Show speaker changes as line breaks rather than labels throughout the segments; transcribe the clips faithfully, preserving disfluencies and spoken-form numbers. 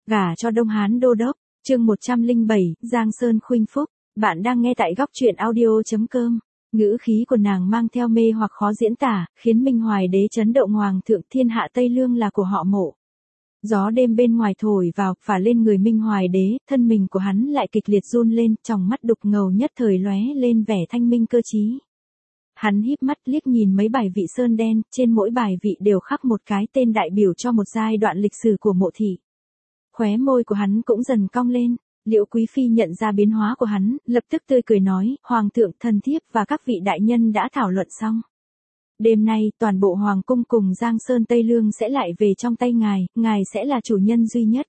Gả cho Đông Hán đô đốc, chương một trăm lẻ bảy, Giang Sơn khuynh phúc. Bạn đang nghe tại góc truyện audio.com. Ngữ khí của nàng mang theo mê hoặc khó diễn tả, khiến Minh Hoài đế chấn động. Hoàng thượng thiên hạ Tây Lương là của họ Mộ. Gió đêm bên ngoài thổi vào, phả lên người Minh Hoài đế, thân mình của hắn lại kịch liệt run lên, tròng mắt đục ngầu nhất thời lóe lên vẻ thanh minh cơ trí. Hắn híp mắt liếc nhìn mấy bài vị sơn đen, trên mỗi bài vị đều khắc một cái tên đại biểu cho một giai đoạn lịch sử của Mộ thị. Khóe môi của hắn cũng dần cong lên. Liễu Quý Phi nhận ra biến hóa của hắn, lập tức tươi cười nói, Hoàng thượng, thần thiếp và các vị đại nhân đã thảo luận xong. Đêm nay, toàn bộ Hoàng cung cùng Giang Sơn Tây Lương sẽ lại về trong tay ngài, ngài sẽ là chủ nhân duy nhất.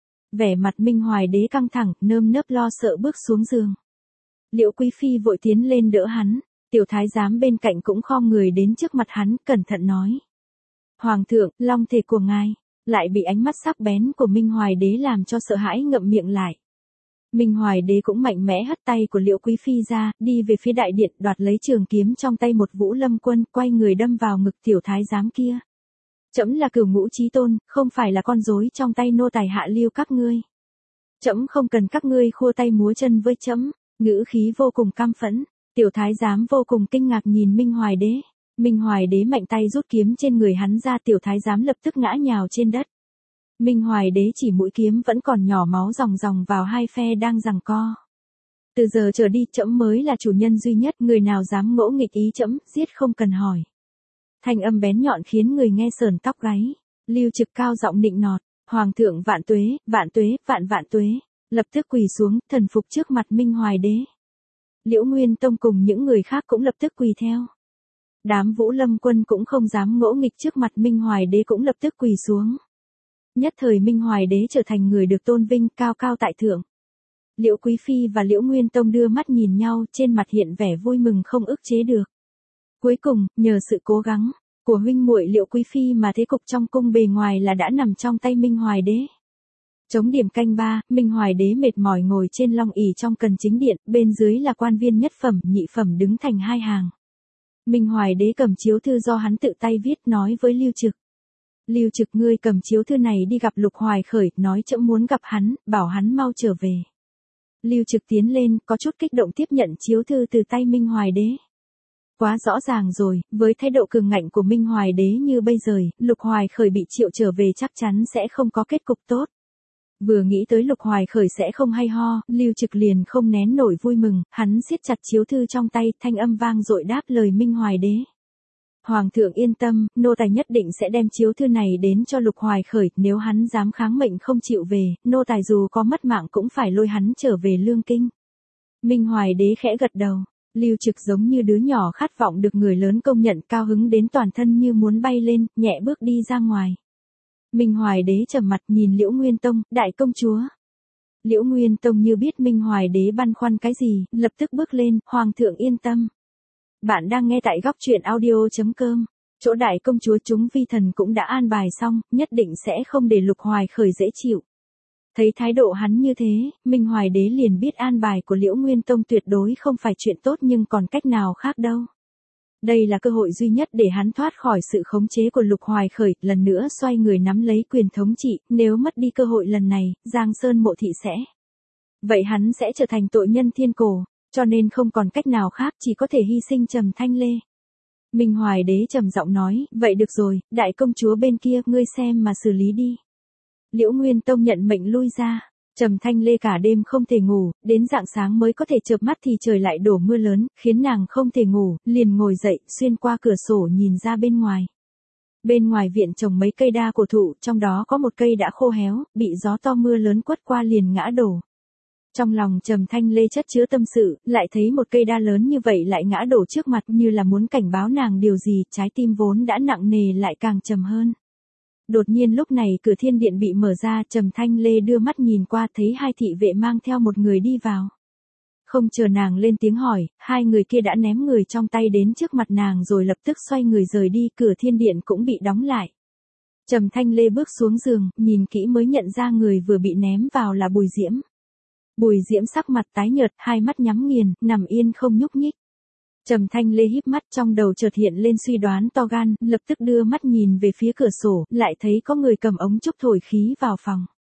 Vẻ mặt Minh Hoài đế căng thẳng, nơm nớp lo sợ bước xuống giường. Liễu Quý Phi vội tiến lên đỡ hắn, tiểu thái giám bên cạnh cũng khom người đến trước mặt hắn, cẩn thận nói. Hoàng thượng, long thể của ngài, lại bị ánh mắt sắc bén của Minh Hoài đế làm cho sợ hãi ngậm miệng lại. Minh Hoài đế cũng mạnh mẽ hất tay của Liễu Quý Phi ra, đi về phía đại điện, đoạt lấy trường kiếm trong tay một Vũ Lâm Quân, quay người đâm vào ngực tiểu thái giám kia. Trẫm là Cửu Ngũ Chí Tôn, không phải là con rối trong tay nô tài hạ lưu các ngươi. Trẫm không cần các ngươi khua tay múa chân với trẫm. Ngữ khí vô cùng căm phẫn. Tiểu thái giám vô cùng kinh ngạc nhìn Minh Hoài đế. Minh Hoài đế mạnh tay rút kiếm trên người hắn ra, tiểu thái giám lập tức ngã nhào trên đất. Minh Hoài đế chỉ mũi kiếm vẫn còn nhỏ máu ròng ròng vào hai phe đang giằng co. Từ giờ trở đi trẫm mới là chủ nhân duy nhất, người nào dám ngỗ nghịch ý trẫm, giết không cần hỏi. Thanh âm bén nhọn khiến người nghe sờn tóc gáy. Lưu Trực cao giọng nịnh nọt, Hoàng thượng vạn tuế, vạn tuế, vạn vạn tuế, lập tức quỳ xuống, thần phục trước mặt Minh Hoài đế. Liễu Nguyên Tông cùng những người khác cũng lập tức quỳ theo. Đám Vũ Lâm Quân cũng không dám ngỗ nghịch trước mặt Minh Hoài đế, cũng lập tức quỳ xuống. Nhất thời Minh Hoài đế trở thành người được tôn vinh, cao cao tại thượng. Liễu Quý Phi và Liễu Nguyên Tông đưa mắt nhìn nhau, trên mặt hiện vẻ vui mừng không ức chế được. Cuối cùng, nhờ sự cố gắng của huynh muội Liễu Quý Phi mà thế cục trong cung bề ngoài là đã nằm trong tay Minh Hoài đế. Chống điểm canh ba, Minh Hoài đế mệt mỏi ngồi trên long ỷ trong cần chính điện, bên dưới là quan viên nhất phẩm, nhị phẩm đứng thành hai hàng. Minh Hoài đế cầm chiếu thư do hắn tự tay viết, nói với Lưu Trực. Lưu Trực, ngươi cầm chiếu thư này đi gặp Lục Hoài Khởi, nói trẫm muốn gặp hắn, bảo hắn mau trở về. Lưu Trực tiến lên, có chút kích động tiếp nhận chiếu thư từ tay Minh Hoài đế. Quá rõ ràng rồi, với thái độ cường ngạnh của Minh Hoài đế như bây giờ, Lục Hoài Khởi bị triệu trở về chắc chắn sẽ không có kết cục tốt. Vừa nghĩ tới Lục Hoài Khởi sẽ không hay ho, Lưu Trực liền không nén nổi vui mừng, hắn siết chặt chiếu thư trong tay, thanh âm vang dội đáp lời Minh Hoài đế. Hoàng thượng yên tâm, nô tài nhất định sẽ đem chiếu thư này đến cho Lục Hoài Khởi, nếu hắn dám kháng mệnh không chịu về, nô tài dù có mất mạng cũng phải lôi hắn trở về Lương Kinh. Minh Hoài đế khẽ gật đầu. Lưu Trực giống như đứa nhỏ khát vọng được người lớn công nhận, cao hứng đến toàn thân như muốn bay lên, nhẹ bước đi ra ngoài. Minh Hoài đế trầm mặt nhìn Liễu Nguyên Tông, đại công chúa. Liễu Nguyên Tông như biết Minh Hoài đế băn khoăn cái gì, lập tức bước lên, Hoàng thượng yên tâm. Bạn đang nghe tại góc truyện audio.com. Chỗ đại công chúa chúng vi thần cũng đã an bài xong, nhất định sẽ không để Lục Hoài Khởi dễ chịu. Thấy thái độ hắn như thế, Minh Hoài đế liền biết an bài của Liễu Nguyên Tông tuyệt đối không phải chuyện tốt, nhưng còn cách nào khác đâu. Đây là cơ hội duy nhất để hắn thoát khỏi sự khống chế của Lục Hoài Khởi, lần nữa xoay người nắm lấy quyền thống trị, nếu mất đi cơ hội lần này, Giang Sơn Mộ thị sẽ. Vậy hắn sẽ trở thành tội nhân thiên cổ, cho nên không còn cách nào khác, chỉ có thể hy sinh Trầm Thanh Lê. Minh Hoài đế trầm giọng nói, vậy được rồi, đại công chúa bên kia, ngươi xem mà xử lý đi. Liễu Nguyên Tông nhận mệnh lui ra. Trầm Thanh Lê cả đêm không thể ngủ, đến rạng sáng mới có thể chợp mắt thì trời lại đổ mưa lớn, khiến nàng không thể ngủ, liền ngồi dậy, xuyên qua cửa sổ nhìn ra bên ngoài. Bên ngoài viện trồng mấy cây đa cổ thụ, trong đó có một cây đã khô héo, bị gió to mưa lớn quất qua liền ngã đổ. Trong lòng Trầm Thanh Lê chất chứa tâm sự, lại thấy một cây đa lớn như vậy lại ngã đổ trước mặt, như là muốn cảnh báo nàng điều gì, trái tim vốn đã nặng nề lại càng trầm hơn. Đột nhiên lúc này cửa thiên điện bị mở ra, Trầm Thanh Lê đưa mắt nhìn qua, thấy hai thị vệ mang theo một người đi vào. Không chờ nàng lên tiếng hỏi, hai người kia đã ném người trong tay đến trước mặt nàng rồi lập tức xoay người rời đi, cửa thiên điện cũng bị đóng lại. Trầm Thanh Lê bước xuống giường, nhìn kỹ mới nhận ra người vừa bị ném vào là Bùi Diễm. Bùi Diễm sắc mặt tái nhợt, hai mắt nhắm nghiền, nằm yên không nhúc nhích. Trầm Thanh Lê híp mắt, trong đầu chợt hiện lên suy đoán to gan, lập tức đưa mắt nhìn về phía cửa sổ, lại thấy có người cầm ống trúc thổi khí vào phòng.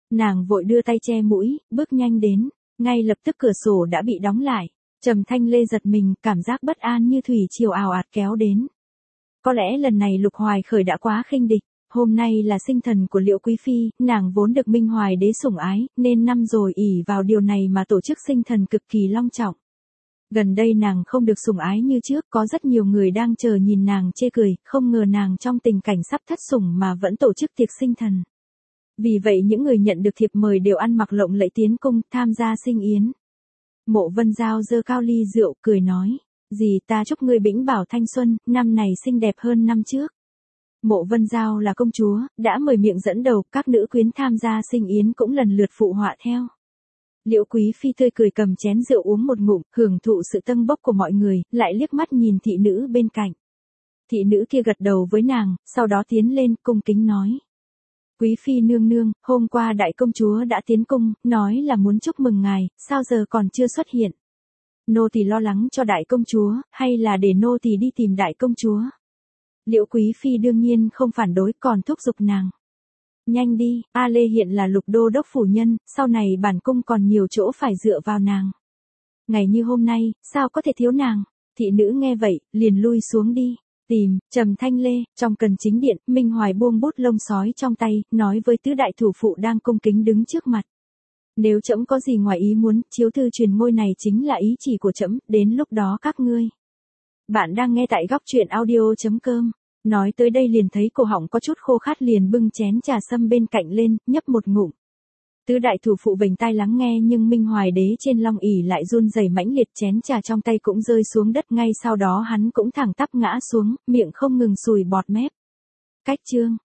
Nàng vội đưa tay che mũi, bước nhanh đến, ngay lập tức cửa sổ đã bị đóng lại. Trầm Thanh Lê giật mình, cảm giác bất an như thủy triều ào ạt kéo đến. Có lẽ lần này Lục Hoài Khởi đã quá khinh địch, hôm nay là sinh thần của Liễu Quý Phi, nàng vốn được Minh Hoài đế sủng ái, nên năm rồi ỷ vào điều này mà tổ chức sinh thần cực kỳ long trọng. Gần đây nàng không được sủng ái như trước, có rất nhiều người đang chờ nhìn nàng chê cười, không ngờ nàng trong tình cảnh sắp thất sủng mà vẫn tổ chức tiệc sinh thần. Vì vậy những người nhận được thiệp mời đều ăn mặc lộng lẫy tiến cung, tham gia sinh yến. Mộ Vân Giao giơ cao ly rượu, cười nói, dì ta chúc ngươi bĩnh bảo thanh xuân, năm này xinh đẹp hơn năm trước. Mộ Vân Giao là công chúa, đã mời miệng dẫn đầu, các nữ quyến tham gia sinh yến cũng lần lượt phụ họa theo. Liễu Quý Phi tươi cười cầm chén rượu uống một ngụm, hưởng thụ sự tâng bốc của mọi người, lại liếc mắt nhìn thị nữ bên cạnh. Thị nữ kia gật đầu với nàng, sau đó tiến lên, cung kính nói. Quý Phi nương nương, hôm qua đại công chúa đã tiến cung, nói là muốn chúc mừng ngài, sao giờ còn chưa xuất hiện? Nô tỳ lo lắng cho đại công chúa, hay là để nô tỳ đi tìm đại công chúa? Liễu Quý Phi đương nhiên không phản đối, còn thúc giục nàng. Nhanh đi, A Lê hiện là lục đô đốc phủ nhân, sau này bản cung còn nhiều chỗ phải dựa vào nàng. Ngày như hôm nay, sao có thể thiếu nàng? Thị nữ nghe vậy, liền lui xuống đi. Tìm, Trầm Thanh Lê, trong cần chính điện, Minh Hoài buông bút lông sói trong tay, nói với tứ đại thủ phụ đang cung kính đứng trước mặt. Nếu trẫm có gì ngoài ý muốn, chiếu thư truyền ngôi này chính là ý chỉ của trẫm, đến lúc đó các ngươi. Bạn đang nghe tại góc truyện audio chấm com. Nói tới đây liền thấy cổ họng có chút khô khát, liền bưng chén trà sâm bên cạnh lên, nhấp một ngụm. Tứ đại thủ phụ vểnh tai lắng nghe, nhưng Minh Hoài đế trên long ỷ lại run rẩy mãnh liệt, chén trà trong tay cũng rơi xuống đất, ngay sau đó hắn cũng thẳng tắp ngã xuống, miệng không ngừng sùi bọt mép. Cách chương